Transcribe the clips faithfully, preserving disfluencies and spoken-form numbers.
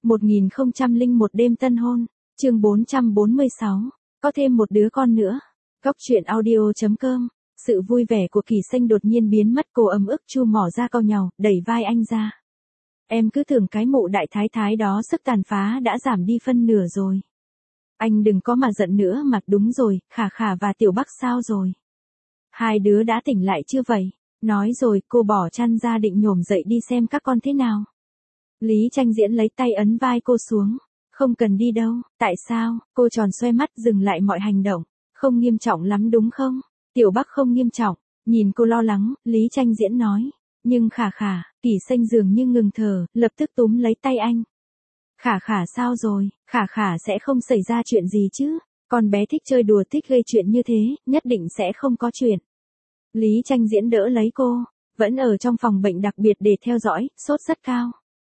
một nghìn không trăm lẻ một đêm tân hôn, chương bốn trăm bốn mươi sáu, có thêm một đứa con nữa. Góc truyện audio.com. Sự vui vẻ của Kỳ Xanh đột nhiên biến mất, cô ấm ức chu mỏ ra cau nhàu, đẩy vai anh ra. Em cứ tưởng cái mụ đại thái thái đó sức tàn phá đã giảm đi phân nửa rồi. Anh đừng có mà giận nữa mà, đúng rồi, Khả Khả và Tiểu Bắc sao rồi? Hai đứa đã tỉnh lại chưa vậy? Nói rồi, cô bỏ chăn ra định nhổm dậy đi xem các con thế nào. Lý Tranh Diễn lấy tay ấn vai cô xuống. Không cần đi đâu, tại sao? Cô tròn xoe mắt dừng lại mọi hành động. Không nghiêm trọng lắm đúng không? Tiểu Bắc không nghiêm trọng. Nhìn cô lo lắng, Lý Tranh Diễn nói. Nhưng Khả Khả, Kỳ Xanh dường như ngừng thở, lập tức túm lấy tay anh. Khả Khả sao rồi? Khả Khả sẽ không xảy ra chuyện gì chứ? Con bé thích chơi đùa, thích gây chuyện như thế, nhất định sẽ không có chuyện. Lý Tranh Diễn đỡ lấy cô, vẫn ở trong phòng bệnh đặc biệt để theo dõi, sốt rất cao.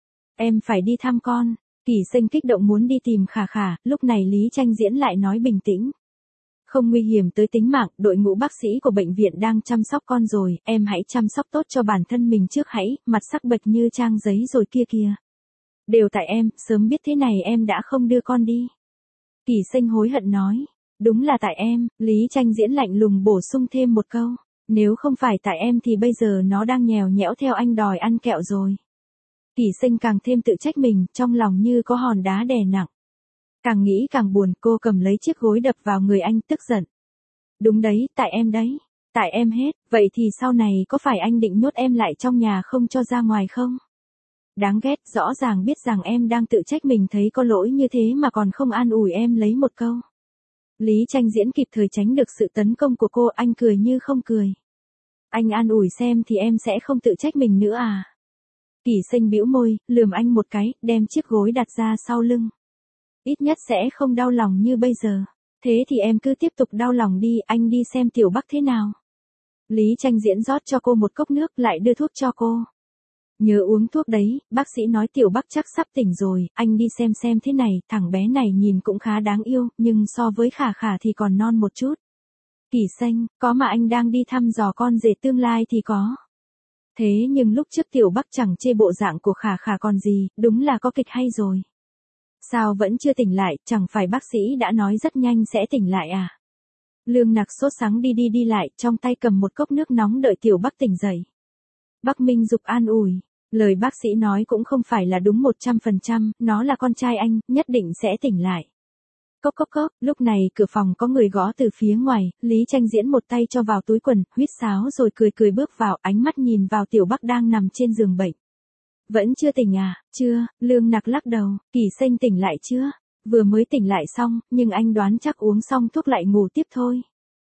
Em phải đi thăm con. Kỳ Xanh kích động muốn đi tìm Khả Khả, lúc này Lý Tranh Diễn lại nói bình tĩnh. Không nguy hiểm tới tính mạng, đội ngũ bác sĩ của bệnh viện đang chăm sóc con rồi, em hãy chăm sóc tốt cho bản thân mình trước hãy, mặt sắc bệch như trang giấy rồi kia kìa. Đều tại em, sớm biết thế này em đã không đưa con đi. Kỳ Xanh hối hận nói, đúng là tại em, Lý Tranh Diễn lạnh lùng bổ sung thêm một câu, nếu không phải tại em thì bây giờ nó đang nhèo nhẽo theo anh đòi ăn kẹo rồi. Kỳ Xanh càng thêm tự trách mình, trong lòng như có hòn đá đè nặng. Càng nghĩ càng buồn, cô cầm lấy chiếc gối đập vào người anh, tức giận. Đúng đấy, tại em đấy, tại em hết, vậy thì sau này có phải anh định nhốt em lại trong nhà không cho ra ngoài không? Đáng ghét, rõ ràng biết rằng em đang tự trách mình thấy có lỗi như thế mà còn không an ủi em lấy một câu. Lý Tranh Diễn kịp thời tránh được sự tấn công của cô, anh cười như không cười. Anh an ủi xem thì em sẽ không tự trách mình nữa à? Kỳ Xanh bĩu môi, lườm anh một cái, đem chiếc gối đặt ra sau lưng. Ít nhất sẽ không đau lòng như bây giờ. Thế thì em cứ tiếp tục đau lòng đi, anh đi xem Tiểu Bắc thế nào. Lý Tranh Diễn rót cho cô một cốc nước lại đưa thuốc cho cô. Nhớ uống thuốc đấy, bác sĩ nói Tiểu Bắc chắc sắp tỉnh rồi, anh đi xem xem thế này, thằng bé này nhìn cũng khá đáng yêu, nhưng so với Khả Khả thì còn non một chút. Kỳ Xanh, có mà anh đang đi thăm dò con rể tương lai thì có. Thế nhưng lúc trước Tiểu Bắc chẳng chê bộ dạng của Khả Khả còn gì, đúng là có kịch hay rồi. Sao vẫn chưa tỉnh lại, chẳng phải bác sĩ đã nói rất nhanh sẽ tỉnh lại à? Lương Nặc sốt sắng đi đi đi lại, trong tay cầm một cốc nước nóng đợi Tiểu Bắc tỉnh dậy. Bắc Minh Dục an ủi, lời bác sĩ nói cũng không phải là đúng một trăm phần trăm, nó là con trai anh, nhất định sẽ tỉnh lại. Cốc cốc cốc, lúc này cửa phòng có người gõ từ phía ngoài, Lý Tranh Diễn một tay cho vào túi quần, huýt sáo rồi cười cười bước vào, ánh mắt nhìn vào Tiểu Bắc đang nằm trên giường bệnh. Vẫn chưa tỉnh à? Chưa, Lương Nặc lắc đầu, Kỳ Xanh tỉnh lại chưa? Vừa mới tỉnh lại xong, nhưng anh đoán chắc uống xong thuốc lại ngủ tiếp thôi.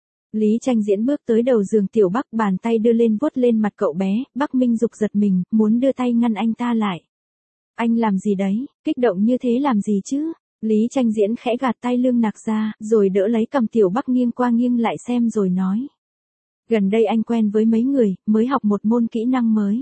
Lý Tranh Diễn bước tới đầu giường Tiểu Bắc, bàn tay đưa lên vuốt lên mặt cậu bé, Bắc Minh Dục giật mình, muốn đưa tay ngăn anh ta lại. Anh làm gì đấy, kích động như thế làm gì chứ? Lý Tranh Diễn khẽ gạt tay Lương Nặc ra, rồi đỡ lấy cầm Tiểu Bắc nghiêng qua nghiêng lại xem rồi nói. Gần đây anh quen với mấy người, mới học một môn kỹ năng mới.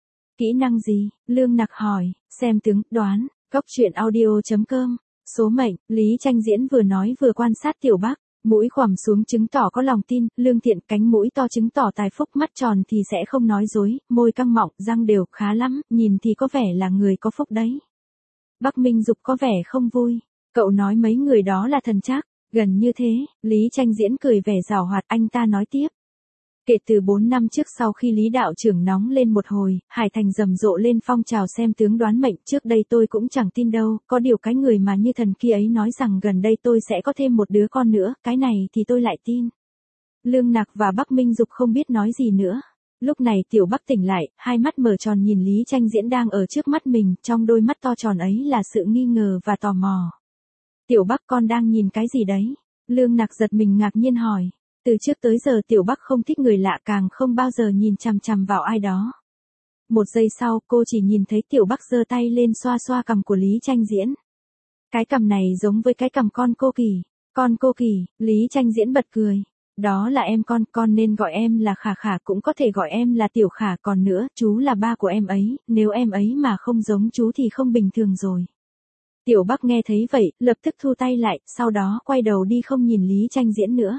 Kỹ năng gì? Lương Nặc hỏi, xem tướng, đoán, góc truyện audio.com, số mệnh, Lý Tranh Diễn vừa nói vừa quan sát Tiểu Bắc, mũi khoằm xuống chứng tỏ có lòng tin, lương thiện, cánh mũi to chứng tỏ tài phúc, mắt tròn thì sẽ không nói dối, môi căng mọng, răng đều, khá lắm, nhìn thì có vẻ là người có phúc đấy. Bắc Minh Dục có vẻ không vui, cậu nói mấy người đó là thần trác, gần như thế, Lý Tranh Diễn cười vẻ giảo hoạt, anh ta nói tiếp. Kể từ bốn năm trước sau khi Lý đạo trưởng nóng lên một hồi, Hải Thành rầm rộ lên phong trào xem tướng đoán mệnh, trước đây tôi cũng chẳng tin đâu, có điều cái người mà như thần kia ấy nói rằng gần đây tôi sẽ có thêm một đứa con nữa, cái này thì tôi lại tin. Lương Nặc và Bắc Minh Dục không biết nói gì nữa. Lúc này Tiểu Bắc tỉnh lại, hai mắt mở tròn nhìn Lý Tranh Diễn đang ở trước mắt mình, trong đôi mắt to tròn ấy là sự nghi ngờ và tò mò. Tiểu Bắc, con đang nhìn cái gì đấy? Lương Nặc giật mình ngạc nhiên hỏi. Từ trước tới giờ Tiểu Bắc không thích người lạ, càng không bao giờ nhìn chằm chằm vào ai đó. Một giây sau, cô chỉ nhìn thấy Tiểu Bắc giơ tay lên xoa xoa cằm của Lý Tranh Diễn. Cái cằm này giống với cái cằm con cô Kỳ. Con cô Kỳ, Lý Tranh Diễn bật cười. Đó là em con, con nên gọi em là Khả Khả, cũng có thể gọi em là Tiểu Khả, còn nữa, chú là ba của em ấy, nếu em ấy mà không giống chú thì không bình thường rồi. Tiểu Bắc nghe thấy vậy, lập tức thu tay lại, sau đó quay đầu đi không nhìn Lý Tranh Diễn nữa.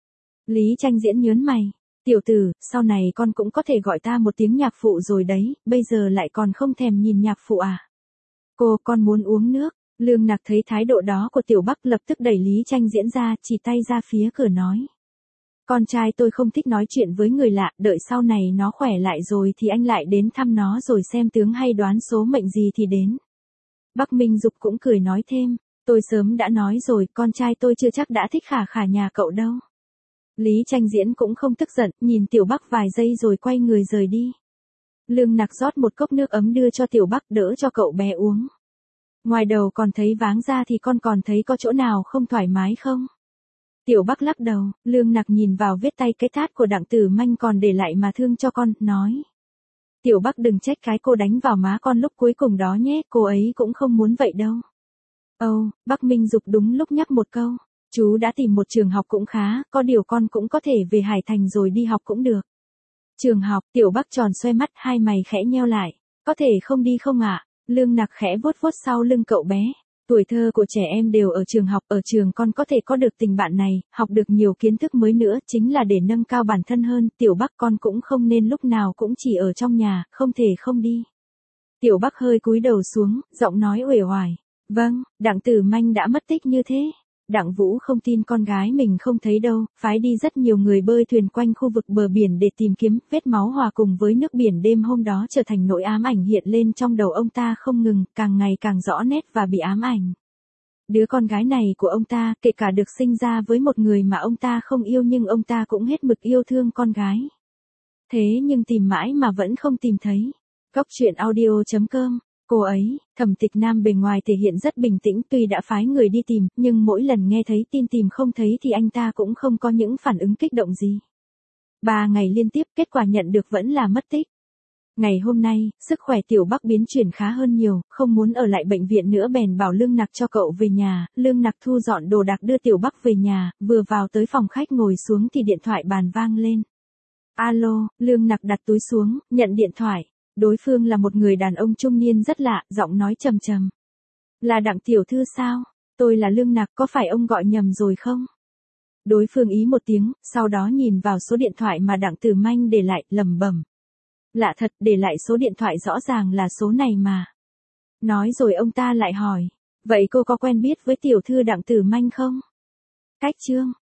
Lý Tranh Diễn nhớn mày, tiểu tử, sau này con cũng có thể gọi ta một tiếng nhạc phụ rồi đấy, bây giờ lại còn không thèm nhìn nhạc phụ à? Cô, con muốn uống nước. Lương Nặc thấy thái độ đó của Tiểu Bắc lập tức đẩy Lý Tranh Diễn ra, chỉ tay ra phía cửa nói. Con trai tôi không thích nói chuyện với người lạ, đợi sau này nó khỏe lại rồi thì anh lại đến thăm nó rồi xem tướng hay đoán số mệnh gì thì đến. Bắc Minh Dục cũng cười nói thêm, tôi sớm đã nói rồi, con trai tôi chưa chắc đã thích Khả Khả nhà cậu đâu. Lý Tranh Diễn cũng không tức giận, nhìn Tiểu Bắc vài giây rồi quay người rời đi. Lương Nặc rót một cốc nước ấm đưa cho Tiểu Bắc đỡ cho cậu bé uống. Ngoài đầu còn thấy váng ra thì con còn thấy có chỗ nào không thoải mái không? Tiểu Bắc lắc đầu, Lương Nặc nhìn vào vết tay cái tát của Đặng Tử Manh còn để lại mà thương cho con, nói. Tiểu Bắc đừng trách cái cô đánh vào má con lúc cuối cùng đó nhé, cô ấy cũng không muốn vậy đâu. Âu, oh, Bắc Minh Dục đúng lúc nhắc một câu, chú đã tìm một trường học cũng khá, có điều con cũng có thể về Hải Thành rồi đi học cũng được. Trường học, Tiểu Bắc tròn xoe mắt, hai mày khẽ nheo lại, có thể không đi không ạ? À? Lương Nặc khẽ vuốt vuốt sau lưng cậu bé. Tuổi thơ của trẻ em đều ở trường học, ở trường con có thể có được tình bạn này, học được nhiều kiến thức mới nữa, chính là để nâng cao bản thân hơn, Tiểu Bắc con cũng không nên lúc nào cũng chỉ ở trong nhà, không thể không đi. Tiểu Bắc hơi cúi đầu xuống, giọng nói uể oải. Vâng, Đặng Tử Manh đã mất tích như thế. Đặng Vũ không tin con gái mình không thấy đâu, phái đi rất nhiều người bơi thuyền quanh khu vực bờ biển để tìm kiếm, vết máu hòa cùng với nước biển đêm hôm đó trở thành nỗi ám ảnh hiện lên trong đầu ông ta không ngừng, càng ngày càng rõ nét và bị ám ảnh. Đứa con gái này của ông ta, kể cả được sinh ra với một người mà ông ta không yêu nhưng ông ta cũng hết mực yêu thương con gái. Thế nhưng tìm mãi mà vẫn không tìm thấy. Góc truyện audio chấm com. Cô ấy, Thẩm Tịch Nam bề ngoài thể hiện rất bình tĩnh, tuy đã phái người đi tìm, nhưng mỗi lần nghe thấy tin tìm không thấy thì anh ta cũng không có những phản ứng kích động gì. Ba ngày liên tiếp, kết quả nhận được vẫn là mất tích. Ngày hôm nay, sức khỏe Tiểu Bắc biến chuyển khá hơn nhiều, không muốn ở lại bệnh viện nữa bèn bảo Lương Nặc cho cậu về nhà. Lương Nặc thu dọn đồ đạc đưa Tiểu Bắc về nhà, vừa vào tới phòng khách ngồi xuống thì điện thoại bàn vang lên. Alo, Lương Nặc đặt túi xuống, nhận điện thoại. Đối phương là một người đàn ông trung niên rất lạ, giọng nói trầm trầm. Là Đặng tiểu thư sao? Tôi là Lương Nặc, có phải ông gọi nhầm rồi không? Đối phương ý một tiếng, sau đó nhìn vào số điện thoại mà Đặng Tử Manh để lại, lẩm bẩm. Lạ thật, để lại số điện thoại rõ ràng là số này mà. Nói rồi ông ta lại hỏi, vậy cô có quen biết với tiểu thư Đặng Tử Manh không? Cách chương